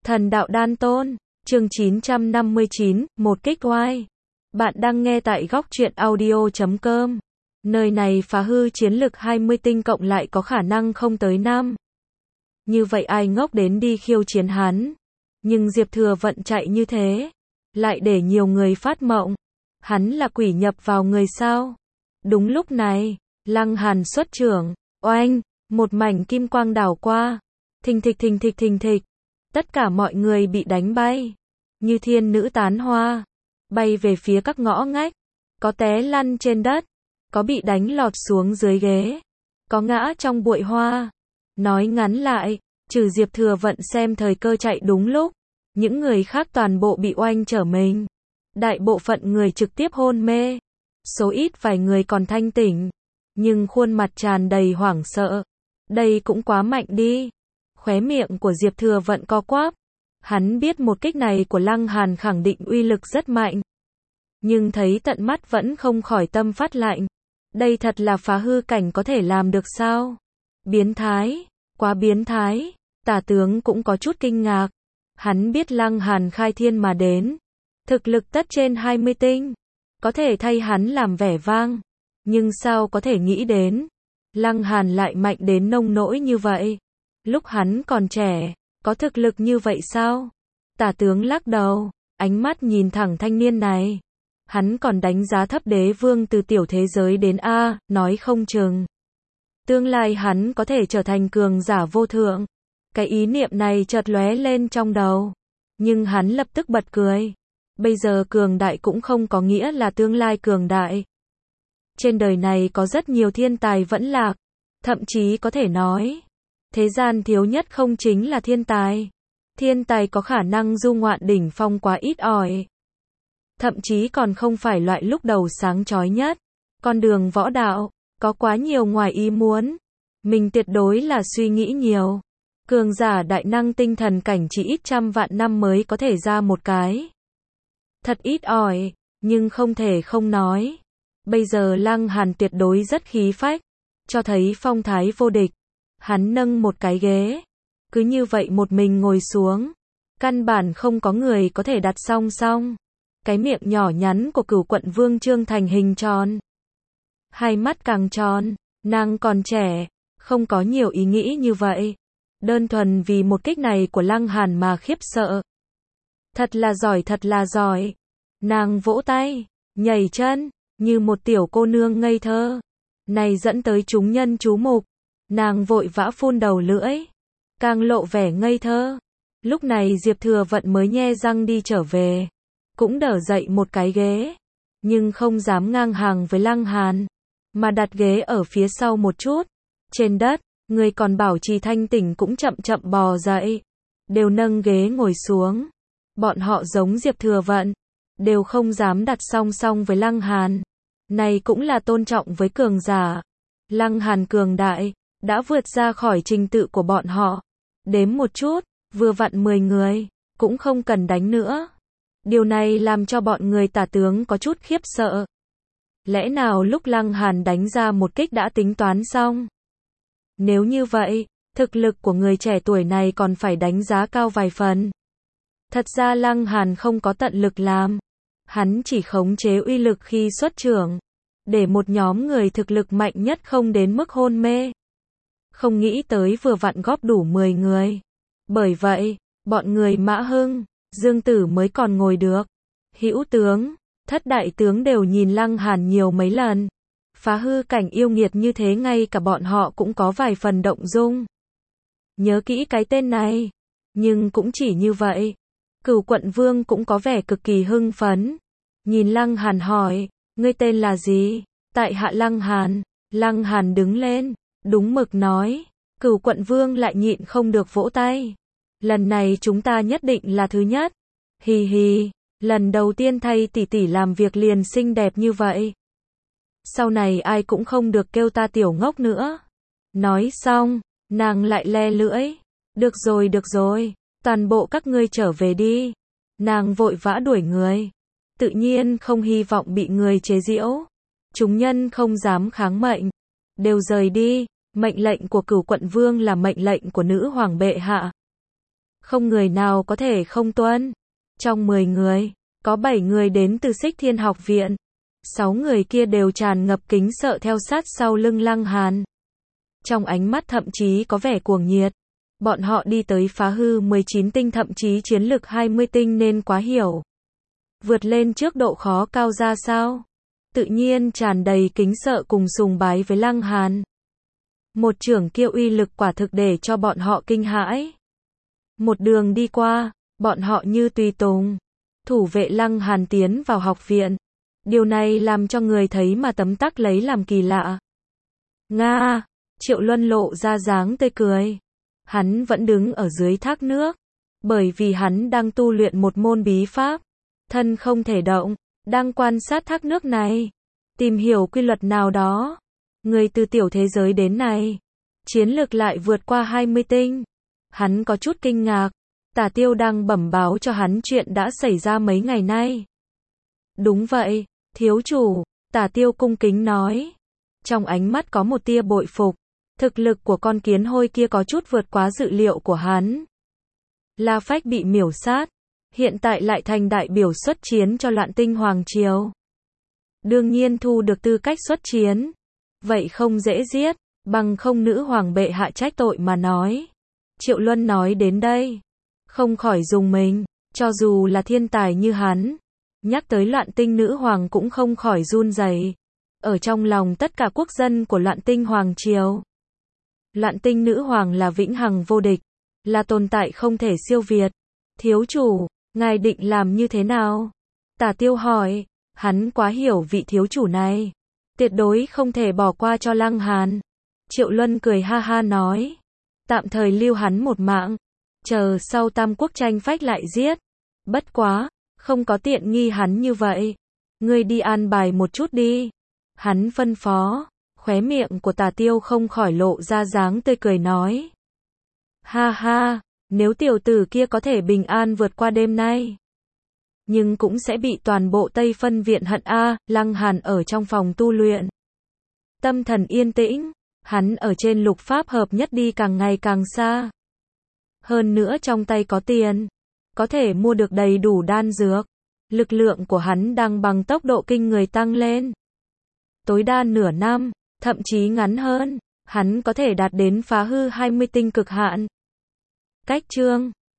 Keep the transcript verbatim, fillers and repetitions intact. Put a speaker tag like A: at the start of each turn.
A: Thần đạo đan tôn, chương chín trăm năm mươi chín, một kích oai. Bạn đang nghe tại góc truyện audio chấm com. Nơi này phá hư chiến lực hai mươi tinh cộng lại có khả năng không tới năm. Như vậy ai ngốc đến đi khiêu chiến hắn. Nhưng Diệp Thừa Vận chạy như thế, lại để nhiều người phát mộng. Hắn là quỷ nhập vào người sao? Đúng lúc này, Lăng Hàn xuất trưởng, oanh, một mảnh kim quang đảo qua. Thình thịch thình thịch thình thịch. Tất cả mọi người bị đánh bay, như thiên nữ tán hoa, bay về phía các ngõ ngách, có té lăn trên đất, có bị đánh lọt xuống dưới ghế, có ngã trong bụi hoa. Nói ngắn lại, trừ Diệp Thừa Vận xem thời cơ chạy đúng lúc, những người khác toàn bộ bị oanh trở mình. Đại bộ phận người trực tiếp hôn mê, số ít vài người còn thanh tỉnh, nhưng khuôn mặt tràn đầy hoảng sợ. Đây cũng quá mạnh đi. Khóe miệng của Diệp Thừa Vận co quắp. Hắn biết một kích này của Lăng Hàn khẳng định uy lực rất mạnh. Nhưng thấy tận mắt vẫn không khỏi tâm phát lạnh. Đây thật là phá hư cảnh có thể làm được sao? Biến thái, quá biến thái. Tả tướng cũng có chút kinh ngạc. Hắn biết Lăng Hàn khai thiên mà đến. Thực lực tất trên hai mươi tinh. Có thể thay hắn làm vẻ vang. Nhưng sao có thể nghĩ đến. Lăng Hàn lại mạnh đến nông nỗi như vậy. Lúc hắn còn trẻ, có thực lực như vậy sao? Tả tướng lắc đầu, ánh mắt nhìn thẳng thanh niên này. Hắn còn đánh giá thấp đế vương từ tiểu thế giới đến A, nói không chừng. Tương lai hắn có thể trở thành cường giả vô thượng. Cái ý niệm này chợt lóe lên trong đầu. Nhưng hắn lập tức bật cười. Bây giờ cường đại cũng không có nghĩa là tương lai cường đại. Trên đời này có rất nhiều thiên tài vẫn lạc. Thậm chí có thể nói, thế gian thiếu nhất không chính là thiên tài. Thiên tài có khả năng du ngoạn đỉnh phong quá ít ỏi. Thậm chí còn không phải loại lúc đầu sáng chói nhất. Con đường võ đạo, có quá nhiều ngoài ý muốn. Mình tuyệt đối là suy nghĩ nhiều. Cường giả đại năng tinh thần cảnh chỉ ít trăm vạn năm mới có thể ra một cái. Thật ít ỏi, nhưng không thể không nói. Bây giờ Lăng Hàn tuyệt đối rất khí phách, cho thấy phong thái vô địch. Hắn nâng một cái ghế, cứ như vậy một mình ngồi xuống. Căn bản không có người có thể đặt song song. Cái miệng nhỏ nhắn của Cửu Quận Vương trương thành hình tròn. Hai mắt càng tròn, nàng còn trẻ, không có nhiều ý nghĩ như vậy. Đơn thuần vì một kích này của Lăng Hàn mà khiếp sợ. Thật là giỏi, thật là giỏi. Nàng vỗ tay, nhảy chân, như một tiểu cô nương ngây thơ. Này dẫn tới chúng nhân chú mục. Nàng vội vã phun đầu lưỡi, càng lộ vẻ ngây thơ. Lúc này Diệp Thừa Vận mới nhe răng đi trở về, cũng đỡ dậy một cái ghế, nhưng không dám ngang hàng với Lăng Hàn, mà đặt ghế ở phía sau một chút. Trên đất, người còn bảo trì thanh tỉnh cũng chậm chậm bò dậy, đều nâng ghế ngồi xuống. Bọn họ giống Diệp Thừa Vận, đều không dám đặt song song với Lăng Hàn. Này cũng là tôn trọng với cường giả. Lăng Hàn cường đại, đã vượt ra khỏi trình tự của bọn họ. Đếm một chút, vừa vặn mười người, cũng không cần đánh nữa. Điều này làm cho bọn người tả tướng có chút khiếp sợ. Lẽ nào lúc Lăng Hàn đánh ra một kích đã tính toán xong? Nếu như vậy, thực lực của người trẻ tuổi này còn phải đánh giá cao vài phần. Thật ra Lăng Hàn không có tận lực làm. Hắn chỉ khống chế uy lực khi xuất trưởng, để một nhóm người thực lực mạnh nhất không đến mức hôn mê. Không nghĩ tới vừa vặn góp đủ mười người. Bởi vậy, bọn người Mã Hưng, Dương Tử mới còn ngồi được. Hữu tướng, thất đại tướng đều nhìn Lăng Hàn nhiều mấy lần. Phá hư cảnh yêu nghiệt như thế ngay cả bọn họ cũng có vài phần động dung. Nhớ kỹ cái tên này. Nhưng cũng chỉ như vậy. Cửu Quận Vương cũng có vẻ cực kỳ hưng phấn. Nhìn Lăng Hàn hỏi, ngươi tên là gì? Tại hạ Lăng Hàn. Lăng Hàn đứng lên, đúng mực nói. Cửu Quận Vương lại nhịn không được vỗ tay. Lần này chúng ta nhất định là thứ nhất. Hì hì, lần đầu tiên thay tỷ tỷ làm việc liền xinh đẹp như vậy. Sau này ai cũng không được kêu ta tiểu ngốc nữa. Nói xong, nàng lại le lưỡi. Được rồi, được rồi, toàn bộ các ngươi trở về đi. Nàng vội vã đuổi người. Tự nhiên không hy vọng bị người chế giễu. Chúng nhân không dám kháng mệnh, đều rời đi. Mệnh lệnh của Cửu Quận Vương là mệnh lệnh của nữ hoàng bệ hạ. không người nào có thể không tuân. Trong mười người, có bảy người đến từ Xích Thiên học viện. sáu người kia đều tràn ngập kính sợ theo sát sau lưng Lăng Hàn. Trong ánh mắt thậm chí có vẻ cuồng nhiệt. Bọn họ đi tới phá hư mười chín tinh thậm chí chiến lực hai mươi tinh nên quá hiểu. Vượt lên trước độ khó cao ra sao? Tự nhiên tràn đầy kính sợ cùng sùng bái với Lăng Hàn. Một trưởng kia uy lực quả thực để cho bọn họ kinh hãi. Một đường đi qua, bọn họ như tùy tùng. Thủ vệ Lăng Hàn tiến vào học viện. Điều này làm cho người thấy mà tấm tắc lấy làm kỳ lạ. Nga, Triệu Luân lộ ra dáng tươi cười. Hắn vẫn đứng ở dưới thác nước. Bởi vì hắn đang tu luyện một môn bí pháp. Thân không thể động, đang quan sát thác nước này. Tìm hiểu quy luật nào đó. Người từ tiểu thế giới đến này. Chiến lược lại vượt qua hai mươi tinh. Hắn có chút kinh ngạc. Tả Tiêu đang bẩm báo cho hắn chuyện đã xảy ra mấy ngày nay. Đúng vậy, thiếu chủ, Tả Tiêu cung kính nói. Trong ánh mắt có một tia bội phục. Thực lực của con kiến hôi kia có chút vượt quá dự liệu của hắn. La Phách bị miểu sát. Hiện tại lại thành đại biểu xuất chiến cho Loạn Tinh Hoàng Triều. Đương nhiên thu được tư cách xuất chiến. Vậy không dễ giết, bằng không nữ hoàng bệ hạ trách tội mà nói. Triệu Luân nói đến đây. Không khỏi dùng mình, cho dù là thiên tài như hắn. Nhắc tới Loạn Tinh nữ hoàng cũng không khỏi run rẩy. Ở trong lòng tất cả quốc dân của Loạn Tinh Hoàng Triều. Loạn Tinh nữ hoàng là vĩnh hằng vô địch. Là tồn tại không thể siêu việt. Thiếu chủ, ngài định làm như thế nào? Tả Tiêu hỏi, hắn quá hiểu vị thiếu chủ này. Tuyệt đối không thể bỏ qua cho Lăng Hàn. Triệu Luân cười ha ha nói. Tạm thời lưu hắn một mạng. Chờ sau tam quốc tranh phách lại giết. Bất quá, không có tiện nghi hắn như vậy. Ngươi đi an bài một chút đi. Hắn phân phó. Khóe miệng của Tả Tiêu không khỏi lộ ra dáng tươi cười nói. Ha ha, nếu tiểu tử kia có thể bình an vượt qua đêm nay. Nhưng cũng sẽ bị toàn bộ Tây Phân viện hận a. Lăng Hàn ở trong phòng tu luyện. Tâm thần yên tĩnh. Hắn ở trên lục pháp hợp nhất đi càng ngày càng xa. Hơn nữa trong tay có tiền. Có thể mua được đầy đủ đan dược. Lực lượng của hắn đang bằng tốc độ kinh người tăng lên. Tối đa nửa năm, thậm chí ngắn hơn. Hắn có thể đạt đến phá hư hai mươi tinh cực hạn. Cách chương